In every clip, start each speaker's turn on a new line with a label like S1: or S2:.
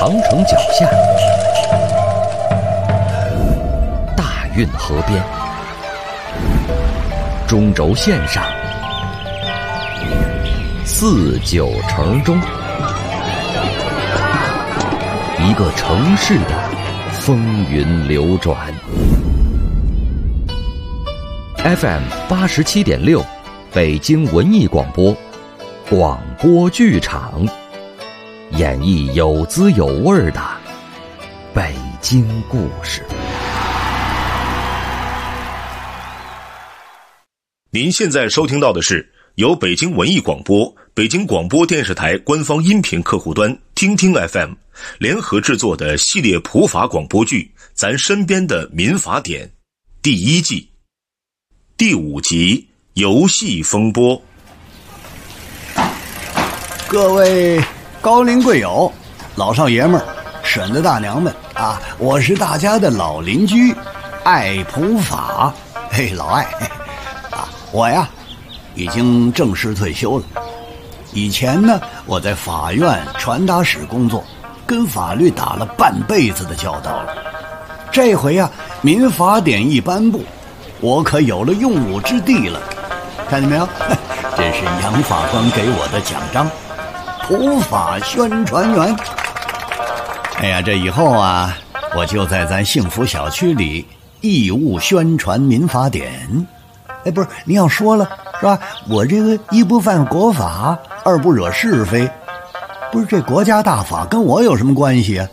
S1: 长城脚下，大运河边，中轴线上，四九城中，一个城市的风云流转。FM 87.6，北京文艺广播，广播剧场，演绎有滋有味的北京故事。
S2: 您现在收听到的是由北京文艺广播、北京广播电视台官方音频客户端听听 FM 联合制作的系列普法广播剧《咱身边的民法典》第1季第5集游戏风波。
S3: 各位高龄贵友、老少爷们儿、婶子大娘们啊，我是大家的老邻居爱普法，老爱啊，我呀已经正式退休了。以前呢，我在法院传达室工作，跟法律打了半辈子的交道了。这回啊，民法典一颁布，我可有了用武之地了。看见没有？这是杨法官给我的奖章，普法宣传员。哎呀，这以后啊，我就在咱幸福小区里义务宣传民法典。不是，你要说了是吧？我这个一不犯国法，二不惹是非，不是这国家大法跟我有什么关系啊？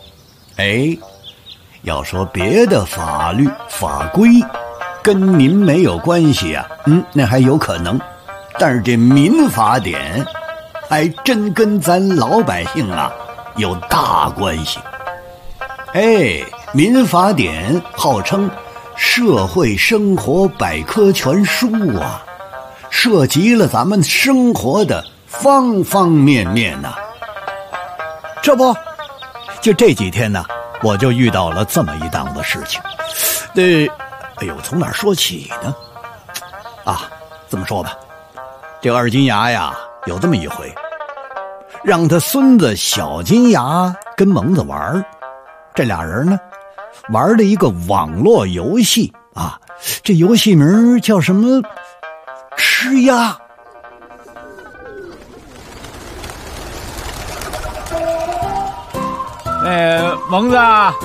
S3: 要说别的法律法规跟您没有关系啊，那还有可能，但是这民法典还真跟咱老百姓啊有大关系。民法典号称社会生活百科全书啊，涉及了咱们生活的方方面面呐。这不，就这几天呢，我就遇到了这么一档子事情。从哪儿说起呢？这么说吧，这二金牙呀，有这么一回，让他孙子小金牙跟蒙子玩，这俩人呢玩了一个网络游戏啊，这游戏名叫什么？吃鸭。
S4: 蒙子，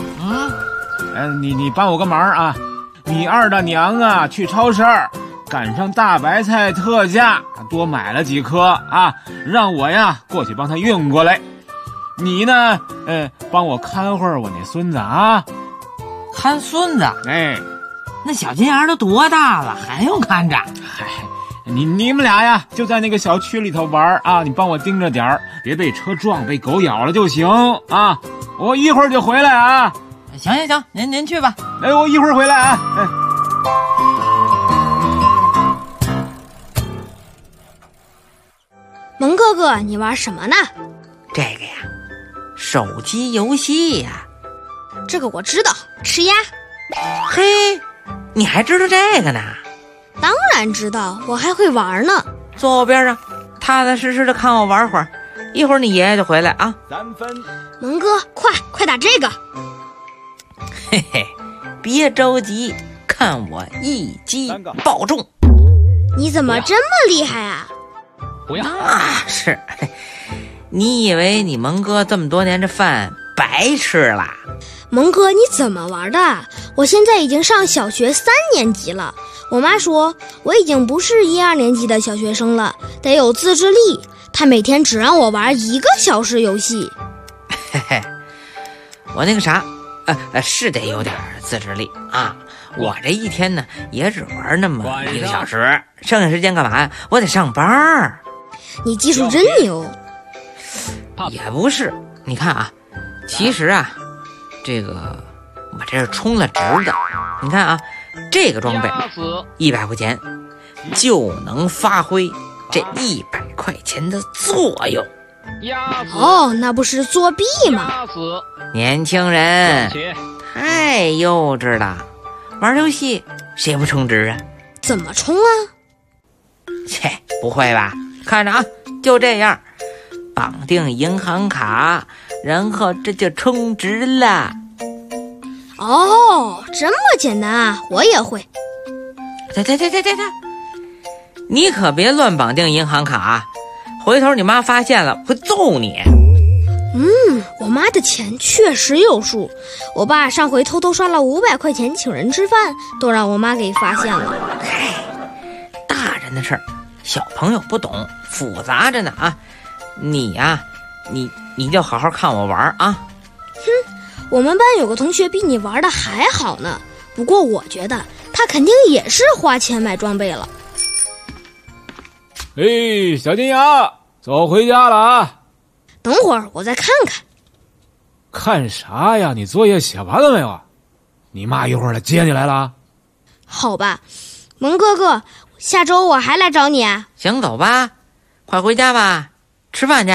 S4: 你帮我个忙啊！你二大娘啊去超市赶上大白菜特价，多买了几颗啊，让我呀过去帮他运过来。你呢，帮我看会儿我那孙子啊。
S5: 看孙子？那小金牙都多大了，还用看着？
S4: 你们俩呀就在那个小区里头玩啊，你帮我盯着点儿，别被车撞、被狗咬了就行啊。我一会儿就回来啊。
S5: 行，您去吧。
S4: 我一会儿回来啊。
S6: 蒙哥哥，你玩什么呢？
S5: 这个呀，手机游戏呀。
S6: 这个我知道，吃鸭。
S5: 嘿，你还知道这个呢？
S6: 当然知道，我还会玩呢。
S5: 坐我边上，踏踏实实的看我玩会儿，一会儿你爷爷就回来啊。
S4: 3分。
S6: 蒙哥，快打这个。
S5: 别着急，看我一击爆中。
S6: 你怎么这么厉害啊？
S4: 不要。
S5: 是，你以为你蒙哥这么多年这饭白吃了？
S6: 蒙哥，你怎么玩的？我现在已经上小学3年级了，我妈说我已经不是1、2年级的小学生了，得有自制力。她每天只让我玩1个小时游戏。
S5: 我那个啥，是得有点自制力啊。我这一天呢也只玩那么1个小时，剩下时间干嘛呀？我得上班。
S6: 你技术真牛。
S5: 也不是，你看啊，其实啊，这个我这是充了值的。你看啊，这个装备100块钱就能发挥这100块钱的作用。
S6: 那不是作弊吗？
S5: 年轻人太幼稚了，玩游戏谁不充值啊？
S6: 怎么充啊？
S5: 不会吧？看着啊，就这样， 绑定银行卡，然后这就充值了。
S6: 哦，这么简单啊，我也会。
S5: 对，你可别乱绑定银行卡，回头你妈发现了会揍你。
S6: 我妈的钱确实有数，我爸上回偷偷刷了500块钱请人吃饭，都让我妈给发现了。
S5: 大人的事儿，小朋友不懂，复杂着呢啊！你呀，你就好好看我玩啊！
S6: 我们班有个同学比你玩的还好呢，不过我觉得他肯定也是花钱买装备了。
S4: 小金牙，走回家了啊！
S6: 等会儿我再看看。
S4: 看啥呀？你作业写完了没有？你妈一会儿来接你来了。
S6: 好吧，蒙哥哥，下周我还来找你啊。
S5: 行，走吧，快回家吧，吃饭去。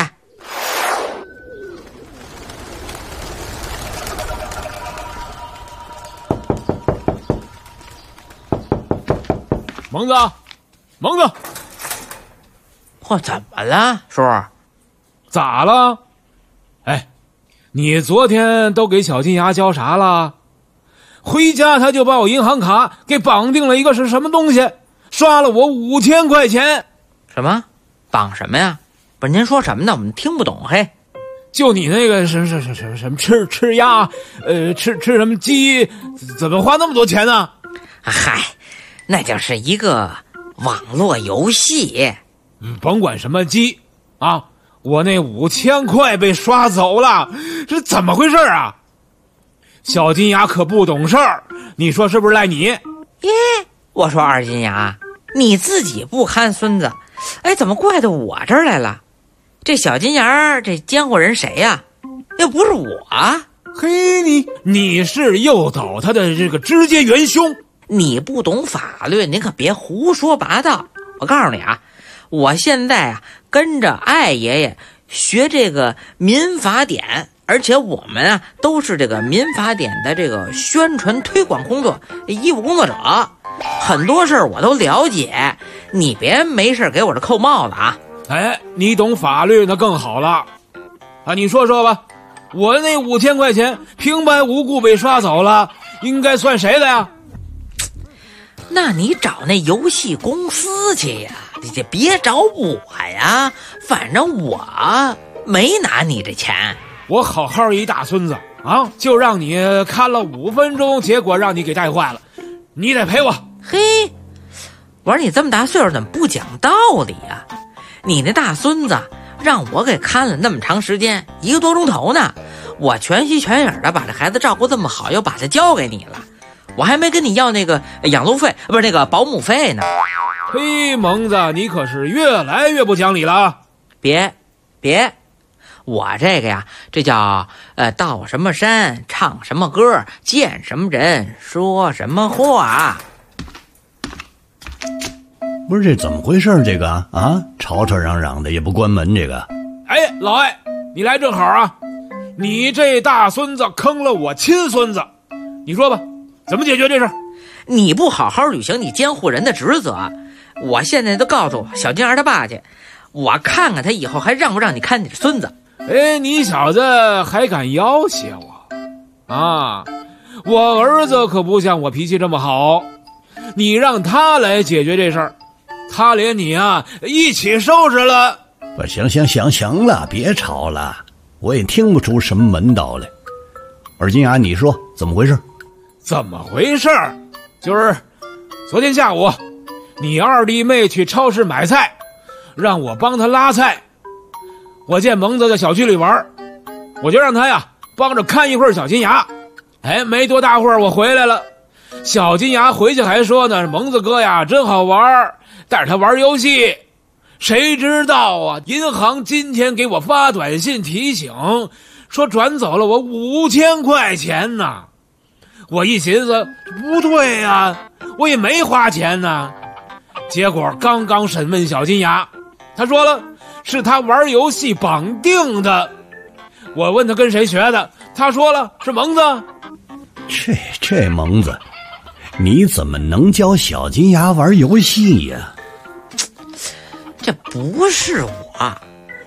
S4: 蒙子，
S5: 嚯，怎么了，叔？
S4: 咋了？你昨天都给小金牙交啥了？回家他就把我银行卡给绑定了一个是什么东西，刷了我5000块钱。
S5: 什么？绑什么呀？不是您说什么呢？我们听不懂。嘿，
S4: 就你那个什么吃鸭，吃什么鸡，怎么花那么多钱呢？
S5: 嗨，那就是一个网络游戏。
S4: 甭管什么鸡啊，我那5000块被刷走了，这怎么回事啊？小金牙可不懂事儿，你说是不是赖你？
S5: 我说二金牙，你自己不看孙子，怎么怪到我这儿来了？这小金牙这监护人谁呀？又不是我啊！
S4: 嘿，你是诱导他的这个直接元凶。
S5: 你不懂法律，你可别胡说八道。我告诉你啊，我现在啊跟着艾爷爷学这个民法典，而且我们啊都是这个民法典的这个宣传推广工作义务工作者，很多事儿我都了解，你别没事给我这扣帽子啊！
S4: 你懂法律那更好了啊！你说说吧，我那5000块钱平白无故被刷走了，应该算谁的呀？
S5: 那你找那游戏公司去呀，你就别找我呀，反正我没拿你这钱。
S4: 我好好一大孙子啊，就让你看了5分钟，结果让你给带坏了，你得赔我。
S5: 嘿，我说你这么大岁数怎么不讲道理呀？你那大孙子让我给看了那么长时间，1个多钟头呢，我全心全影的把这孩子照顾这么好，又把他交给你了，我还没跟你要那个养路费，不是那个保姆费呢。
S4: 嘿，蒙子，你可是越来越不讲理了。
S5: 别，我这个呀，这叫到什么山唱什么歌，见什么人说什么话。
S3: 不是，这怎么回事？这个啊，吵吵嚷嚷的也不关门。这个，
S4: 老艾，你来正好啊！你这大孙子坑了我亲孙子，你说吧，怎么解决这事？
S5: 你不好好履行你监护人的职责，我现在都告诉小金儿他爸去，我看看他以后还让不让你看你的孙子。
S4: 你小子还敢要挟我啊？我儿子可不像我脾气这么好，你让他来解决这事儿，他连你啊一起收拾了。
S3: 不，行了，别吵了，我也听不出什么门道来。二金牙，你说怎么回事？
S4: 怎么回事？就是昨天下午，你二弟妹去超市买菜，让我帮他拉菜。我见蒙子在小区里玩，我就让他呀帮着看一会儿小金牙。没多大会儿我回来了，小金牙回去还说呢，蒙子哥呀真好玩，带着他玩游戏。谁知道啊，银行今天给我发短信提醒，说转走了我5000块钱呢。我一寻思，不对呀，我也没花钱呢。结果刚刚审问小金牙，他说了是他玩游戏绑定的。我问他跟谁学的，他说了是蒙子。
S3: 这蒙子，你怎么能教小金牙玩游戏呀？
S5: 这不是我，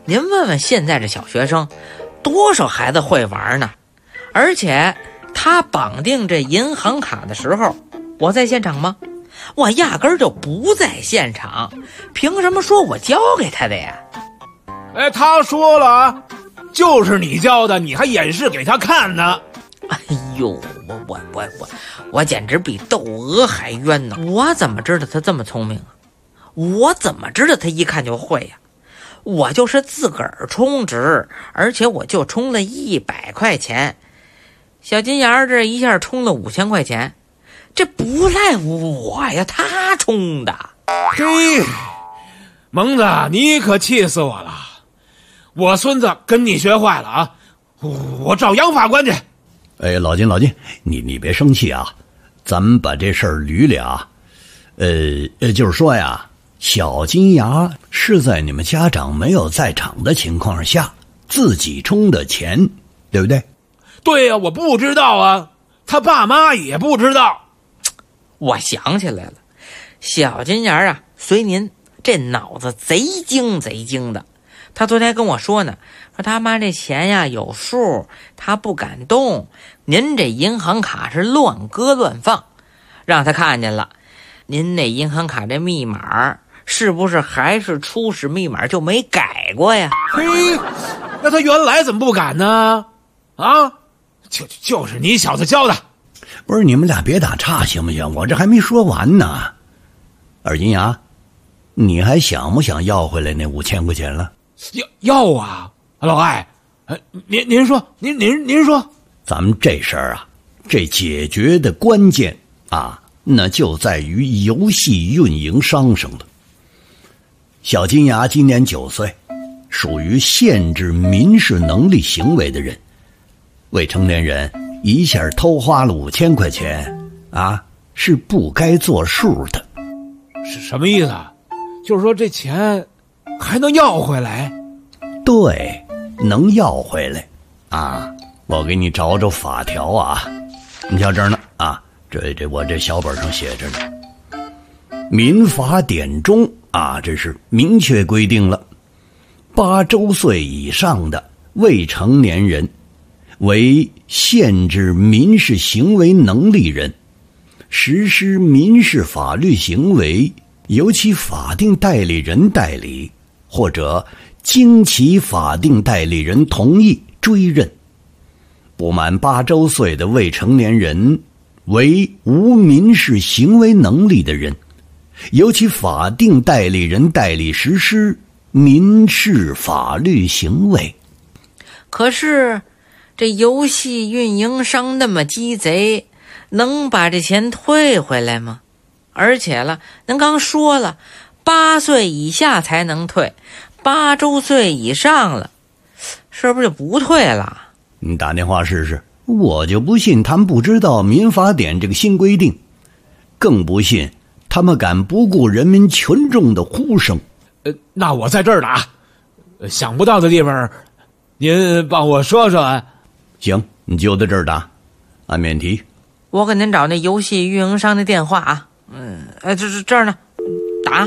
S5: 您问问现在这小学生，多少孩子会玩呢？而且他绑定这银行卡的时候，我在现场吗？我压根儿就不在现场，凭什么说我教给他的呀？
S4: 他说了，就是你教的，你还演示给他看呢。
S5: 哎呦，我简直比窦娥还冤呢！我怎么知道他这么聪明啊？我怎么知道他一看就会呀？我就是自个儿充值，而且我就充了100块钱。小金牙这一下充了5000块钱，这不赖我呀，他充的。
S4: 嘿，蒙子，你可气死我了！我孙子跟你学坏了啊！我找杨法官去。
S3: 老金，你别生气啊，咱们把这事儿捋捋啊。就是说呀，小金牙是在你们家长没有在场的情况下自己充的钱，对不对？
S4: 对呀，我不知道啊，他爸妈也不知道。
S5: 我想起来了，小金牙啊，随您这脑子贼精的。他昨天跟我说呢，说他妈这钱呀有数，他不敢动。您这银行卡是乱搁乱放，让他看见了。您那银行卡这密码是不是还是初始密码就没改过呀？
S4: 嘿，那他原来怎么不敢呢？啊，就是你小子教的。
S3: 不是，你们俩别打岔行不行？我这还没说完呢。二金牙，你还想不想要回来那5000块钱了？
S4: 要啊，老艾，您说，您说，
S3: 咱们这事儿啊，这解决的关键啊，那就在于游戏运营商上了。小金牙今年9岁，属于限制民事能力行为的人，未成年人一下偷花了5000块钱啊，是不该作数的。
S4: 是什么意思啊？就是说这钱还能要回来？
S3: 对，能要回来啊！我给你找找法条啊，你瞧这儿呢啊，这我这小本上写着呢。民法典中啊，这是明确规定了，8周岁以上的未成年人为限制民事行为能力人，实施民事法律行为由其法定代理人代理，或者经其法定代理人同意追认。不满8周岁的未成年人为无民事行为能力的人，由其法定代理人代理实施民事法律行为。
S5: 可是这游戏运营商那么鸡贼，能把这钱退回来吗？而且了，您刚说了8岁以下才能退，8周岁以上了是不是就不退了？
S3: 你打电话试试，我就不信他们不知道民法典这个新规定，更不信他们敢不顾人民群众的呼声。
S4: 那我在这儿打，想不到的地方您帮我说说啊。
S3: 行，你就在这儿打，按免提。
S5: 我给您找那游戏运营商的电话啊。这儿呢，打。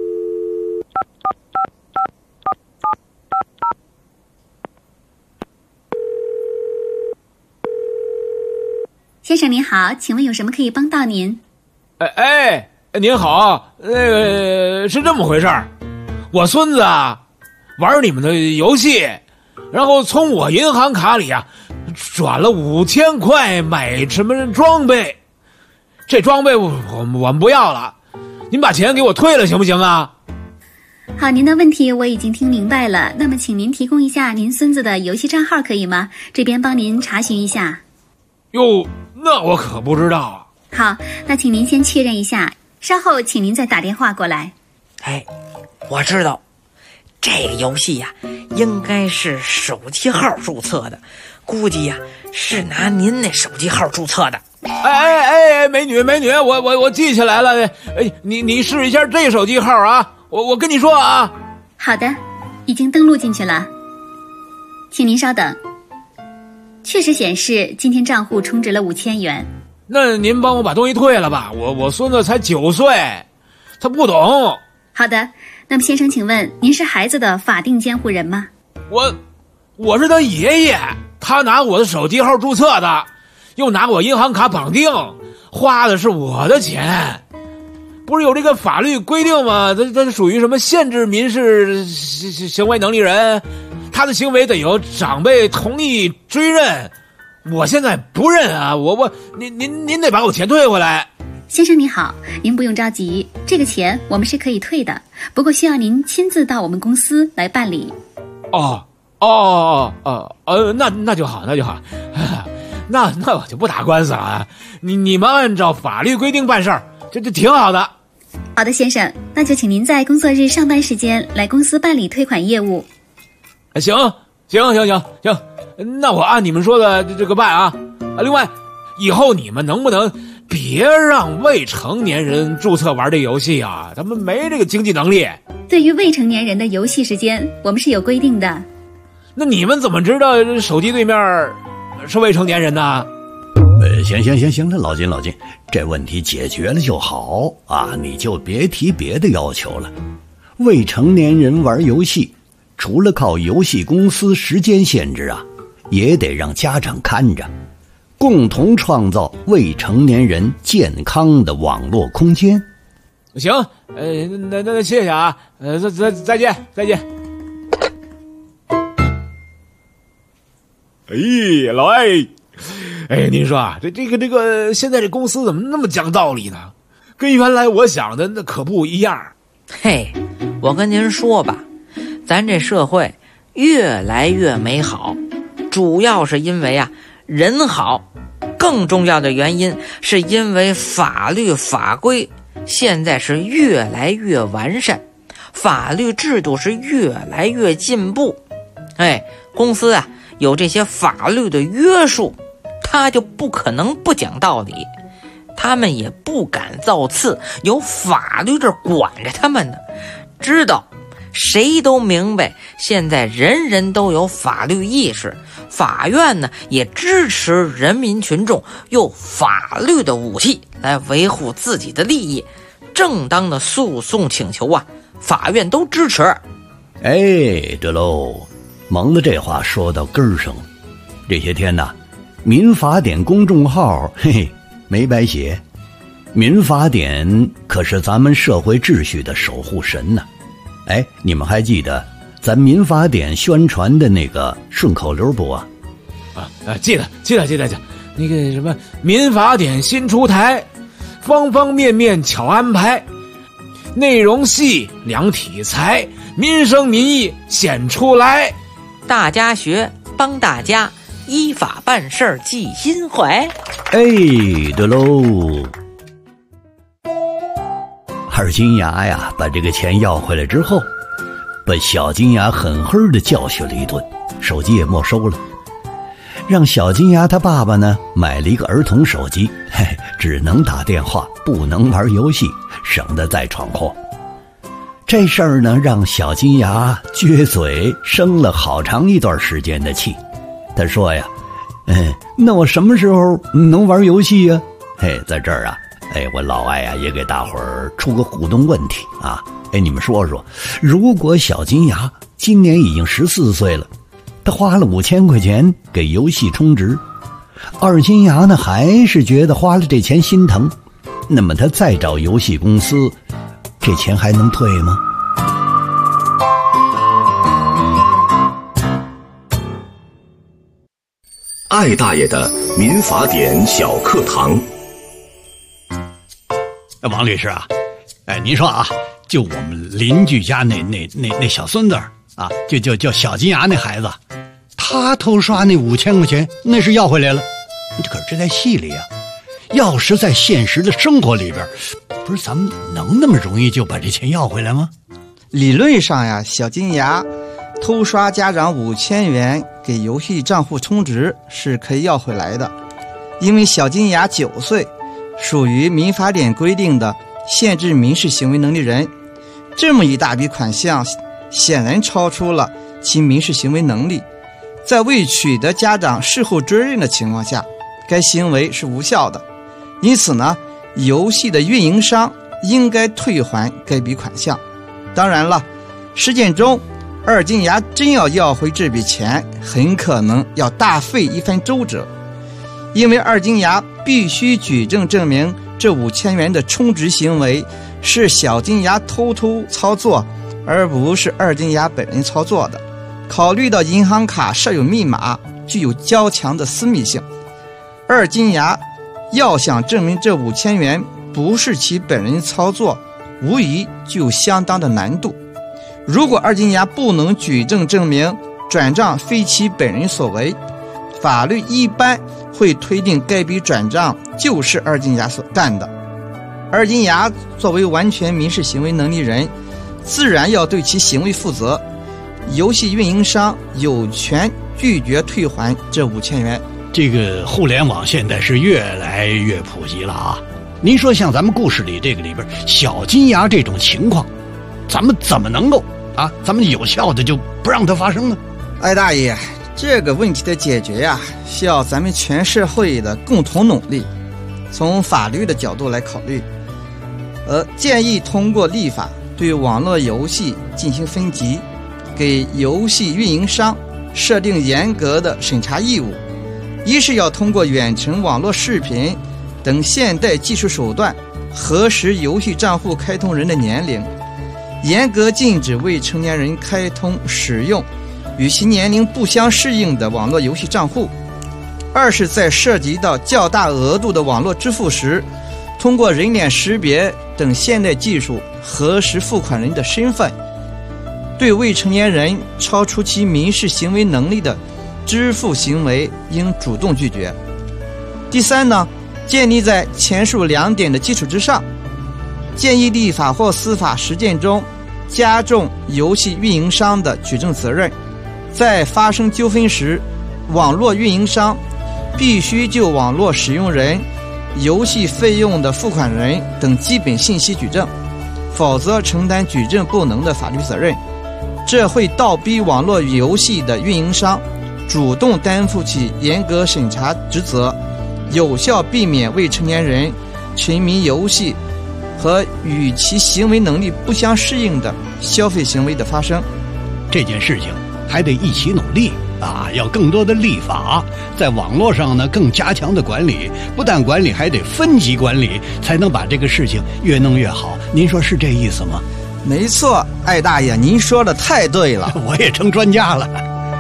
S7: 先生您好，请问有什么可以帮到您？
S4: 您好，是这么回事儿，我孙子啊玩你们的游戏，然后从我银行卡里啊转了5000块买什么装备，这装备我们不要了，您把钱给我退了行不行啊？
S7: 好，您的问题我已经听明白了，那么请您提供一下您孙子的游戏账号可以吗？这边帮您查询一下。
S4: 哟，那我可不知道啊。
S7: 好，那请您先确认一下，稍后请您再打电话过来。
S5: 我知道这个游戏呀应该是手机号注册的，估计呀是拿您那手机号注册的。
S4: 美女，我记起来了，你试一下这手机号啊，我跟你说啊。
S7: 好的，已经登录进去了，请您稍等。确实显示今天账户充值了5000元。
S4: 那您帮我把东西退了吧，我孙子才9岁，他不懂。
S7: 好的， 那么先生，请问您是孩子的法定监护人吗？
S4: 我是他爷爷，他拿我的手机号注册的，又拿我银行卡绑定，花的是我的钱。不是有这个法律规定吗？他是属于什么限制民事行为能力人，他的行为得由长辈同意追认。我现在不认啊，您得把我钱退回来。
S7: 先生你好，您不用着急，这个钱我们是可以退的，不过需要您亲自到我们公司来办理。
S4: 那就好，那我就不打官司了啊。你们按照法律规定办事儿，这挺好的。
S7: 好的，先生，那就请您在工作日上班时间来公司办理退款业务。
S4: 行，那我按你们说的这个办啊。另外，以后你们能不能别让未成年人注册玩这游戏啊？他们没这个经济能力。
S7: 对于未成年人的游戏时间，我们是有规定的。
S4: 那你们怎么知道手机对面是未成年人呢？
S3: 行了，老金，这问题解决了就好啊，你就别提别的要求了。未成年人玩游戏，除了靠游戏公司时间限制啊，也得让家长看着，共同创造未成年人健康的网络空间。
S4: 行，那谢谢啊，再见。哎，老艾，您说啊，这个现在这公司怎么那么讲道理呢？跟原来我想的那可不一样。
S5: 嘿，我跟您说吧，咱这社会越来越美好，主要是因为啊人好，更重要的原因是因为法律法规现在是越来越完善，法律制度是越来越进步。公司啊有这些法律的约束，他就不可能不讲道理，他们也不敢造次，有法律这管着他们呢。知道谁都明白，现在人人都有法律意识，法院呢也支持人民群众用法律的武器来维护自己的利益，正当的诉讼请求啊，法院都支持。
S3: 对喽，蒙子这话说到根儿上了。这些天呢，民法典公众号没白写。民法典可是咱们社会秩序的守护神呢。你们还记得咱民法典宣传的那个顺口溜不啊？
S4: 记得。那个什么，民法典新出台，方方面面巧安排，内容细量体裁，民生民意显出来。
S5: 大家学，帮大家依法办事儿记心怀。
S3: 对喽。二金牙呀，把这个钱要回来之后，把小金牙狠狠地教训了一顿，手机也没收了，让小金牙他爸爸呢买了一个儿童手机，只能打电话，不能玩游戏，省得再闯祸。这事儿呢，让小金牙撅嘴生了好长一段时间的气。他说呀，那我什么时候能玩游戏呀？在这儿啊，我老艾啊也给大伙儿出个互动问题啊。你们说说，如果小金牙今年已经14岁了，他花了5000块钱给游戏充值，二金牙呢还是觉得花了这钱心疼，那么他再找游戏公司，这钱还能退吗？
S2: 艾大爷的民法典小课堂。
S3: 王律师啊，您说啊，就我们邻居家那小孙子啊，就叫小金牙那孩子，他偷刷那5000块钱，那是要回来了。可是这在戏里啊，要是在现实的生活里边，不是咱们能那么容易就把这钱要回来吗？
S8: 理论上呀，小金牙偷刷家长5000元给游戏账户充值是可以要回来的，因为小金牙9岁，属于民法典规定的限制民事行为能力人，这么一大笔款项显然超出了其民事行为能力，在未取得家长事后追认的情况下，该行为是无效的。因此呢，游戏的运营商应该退还该笔款项。 当然了，实践中二金牙真要回这笔钱，很可能要大费一番周折，因为二金牙必须举证证明这5000元的充值行为是小金牙偷操作，而不是二金牙本人操作的。考虑到银行卡设有密码，具有较强的私密性，二金牙要想证明这5000元不是其本人操作，无疑具有相当的难度。如果二金牙不能举证证明转账非其本人所为，法律一般会推定该笔转账就是二金牙所干的。二金牙作为完全民事行为能力人，自然要对其行为负责。游戏运营商有权拒绝退还这5000元。
S3: 这个互联网现在是越来越普及了啊！您说像咱们故事里这个里边小金牙这种情况，咱们怎么能够咱们有效的就不让它发生呢？
S8: 艾大爷，这个问题的解决呀，需要咱们全社会的共同努力。从法律的角度来考虑，建议通过立法对网络游戏进行分级，给游戏运营商设定严格的审查义务。一是要通过远程网络视频等现代技术手段核实游戏账户开通人的年龄，严格禁止未成年人开通使用与其年龄不相适应的网络游戏账户。二是在涉及到较大额度的网络支付时，通过人脸识别等现代技术核实付款人的身份，对未成年人超出其民事行为能力的支付行为应主动拒绝。第三呢，建立在前述2点的基础之上，建议立法或司法实践中加重游戏运营商的举证责任。在发生纠纷时，网络运营商必须就网络使用人、游戏费用的付款人等基本信息举证，否则承担举证不能的法律责任。这会倒逼网络游戏的运营商主动担负起严格审查职责，有效避免未成年人沉迷游戏和与其行为能力不相适应的消费行为的发生。
S3: 这件事情还得一起努力要更多的立法，在网络上呢更加强的管理，不但管理还得分级管理，才能把这个事情越弄越好。您说是这意思吗？
S8: 没错，艾大爷，您说的太对了。
S3: 我也成专家了。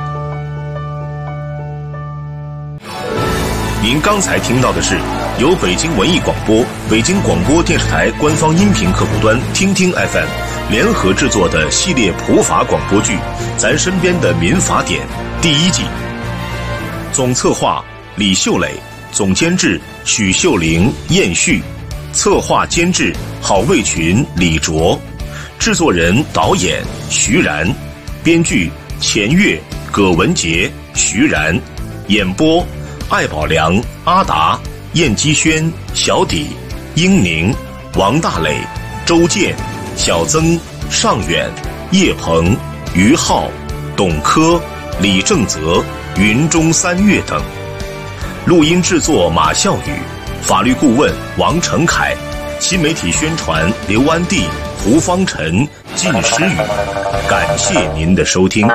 S2: 您刚才听到的是由北京文艺广播、北京广播电视台官方音频客户端听听 FM 联合制作的系列普法广播剧《咱身边的民法典》第1季。总策划李秀磊，总监制许秀玲、燕旭，策划监制郝卫群、李卓，制作人导演徐然，编剧钱月、葛文杰、徐然，演播艾宝良、阿达、燕基轩、小底、英宁、王大磊、周健、小曾、尚远、叶鹏、于浩、董科、李正泽、云中三月等。录音制作马孝宇，法律顾问王成凯，新媒体宣传刘安娣、胡方晨、靳诗雨。感谢您的收听。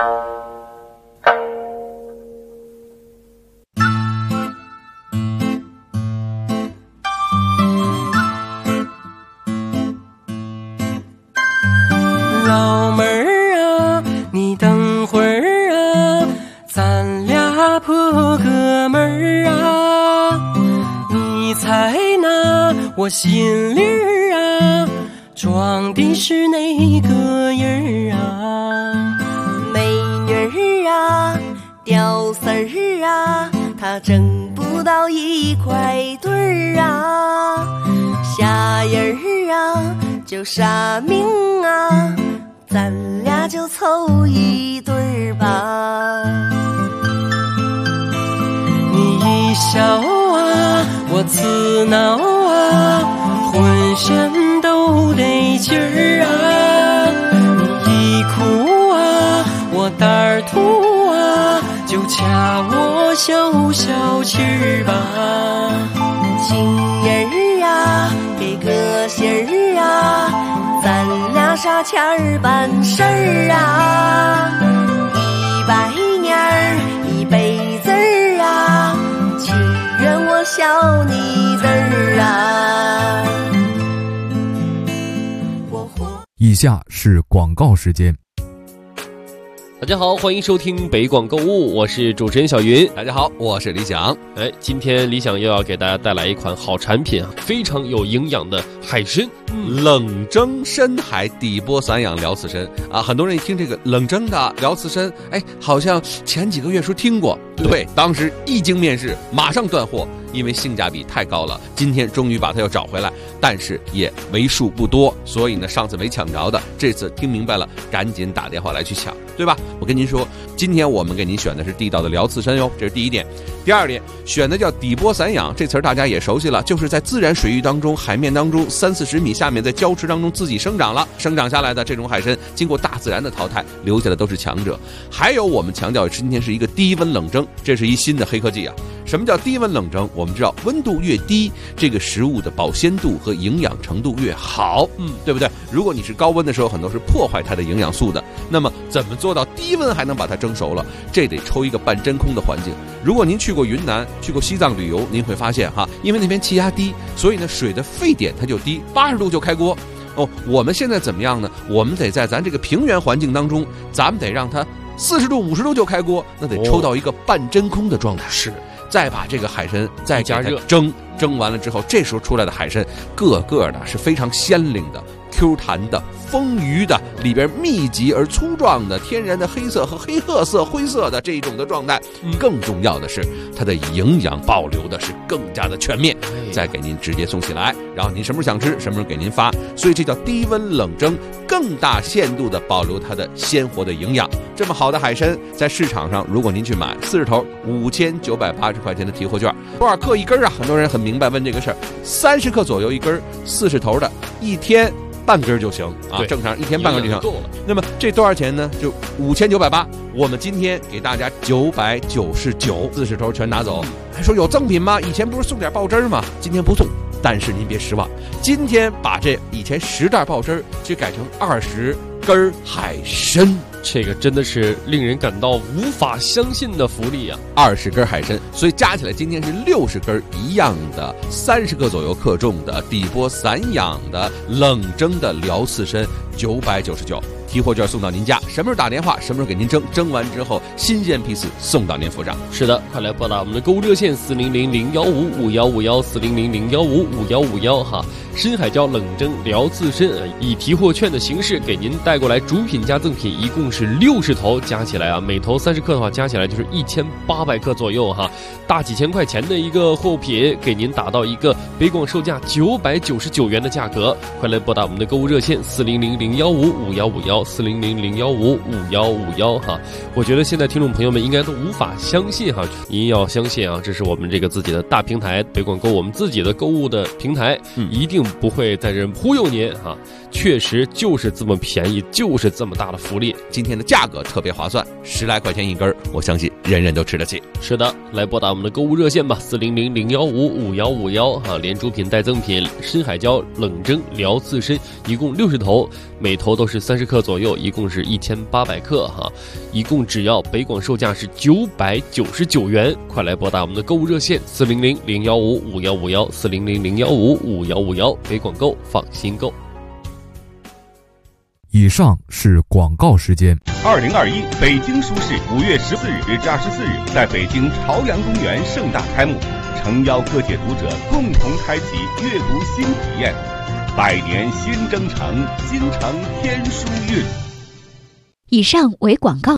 S9: 老妹儿啊，你等会儿啊，咱俩破哥们儿啊，你猜那我心里儿啊，装的是哪个人儿啊？
S10: 美女儿啊，屌丝儿啊，他挣不到1块堆儿啊，瞎人儿啊，就傻命啊，咱俩就凑一对儿吧。
S9: 你一笑啊，我自恼啊，浑身都得劲儿啊。你一哭啊，我胆儿突啊，就掐我消消气儿吧。
S10: 情人儿啊，给个信儿啊，咱俩啥钱儿办事儿啊？100年儿一辈子儿啊，祈愿我小妮子儿啊。
S11: 以下是广告时间。
S12: 大家好，欢迎收听北广购物，我是主持人小云。
S13: 大家好，我是李想。
S12: 今天李想又要给大家带来一款好产品啊，非常有营养的海参，
S13: 冷蒸深海底波散养辽刺参啊。很多人一听这个冷蒸的辽刺参，好像前几个月说听过，对，当时一经面世，马上断货，因为性价比太高了。今天终于把它又找回来，但是也为数不多，所以呢，上次没抢着的，这次听明白了，赶紧打电话来去抢，对吧？我跟您说，今天我们给您选的是地道的辽刺参哟，这是第一点。第二点，选的叫底波散养，这词儿大家也熟悉了，就是在自然水域当中、海面当中30-40米下面，在礁池当中自己生长下来的这种海参，经过大自然的淘汰，留下的都是强者。还有我们强调今天是一个低温冷蒸，这是一新的黑科技啊。什么叫低温冷蒸？我们知道温度越低，这个食物的保鲜度和营养程度越好，对不对？如果你是高温的时候，很多是破坏它的营养素的。那么怎么做到低温还能把它蒸熟了？这得抽一个半真空的环境。如果您去过云南、去过西藏旅游，您会发现因为那边气压低，所以呢水的沸点它就低，80度就开锅。我们现在怎么样呢？我们得在咱这个平原环境当中，咱们得让它40度、50度就开锅，那得抽到一个半真空的状态。
S12: 是。
S13: 再把这个海参再加热蒸完了之后，这时候出来的海参个个的是非常鲜灵的、Q 弹的、丰腴的，里边密集而粗壮的天然的黑色和黑褐色、灰色的这一种的状态。更重要的是，它的营养保留的是更加的全面，再给您直接送起来，然后您什么时候想吃，什么时候给您发。所以这叫低温冷蒸，更大限度的保留它的鲜活的营养。这么好的海参，在市场上，如果您去买40头5980块钱的提货券，多少克一根啊？很多人很明白问这个事儿，30克左右一根，40头的，一天半根就行啊，正常一天半根就行。那么这多少钱呢？就5980，我们今天给大家999，40头全拿走。还说有赠品吗？以前不是送点爆汁吗？今天不送，但是您别失望，今天把这以前10袋爆汁就改成20根海参。
S12: 这个真的是令人感到无法相信的福利啊
S13: ！20根海参，所以加起来今天是60根一样的，30克左右克重的底波散养的冷蒸的辽刺参，999。提货券送到您家，什么时候打电话，什么时候给您蒸完之后，新鲜批次送到您府上。
S12: 是的，快来拨打我们的购物热线400-015-5151，400-015-5151哈。深海椒冷蒸辽刺参以提货券的形式给您带过来，主品加赠品一共是60头，加起来每头30克的话，加起来就是1800克左右哈，大几千块钱的一个货品，给您打到一个北广售价999元的价格。快来拨打我们的购物热线400-015-5151，400-015-5151哈。我觉得现在听众朋友们应该都无法相信哈，您要相信啊，这是我们这个自己的大平台北广购，我们自己的购物的平台，一定不会在这忽悠您哈。确实就是这么便宜，就是这么大的福利。
S13: 今天的价格特别划算，10来块钱一根，我相信人人都吃得起。
S12: 是的，来拨打我们的购物热线吧，400-015-5151哈，连主品带赠品，深海椒冷蒸辽刺参一共60头，每头都是30克左右，一共是1800克哈，一共只要北广售价是999元。快来拨打我们的购物热线400-015-5151，400-015-5151，北广购放心购。
S11: 以上是广告时间。
S14: 2021北京书市5月14日至24日在北京朝阳公园盛大开幕，诚邀各界读者共同开启阅读新体验。百年新征程，京城天书韵。
S15: 以上为广告。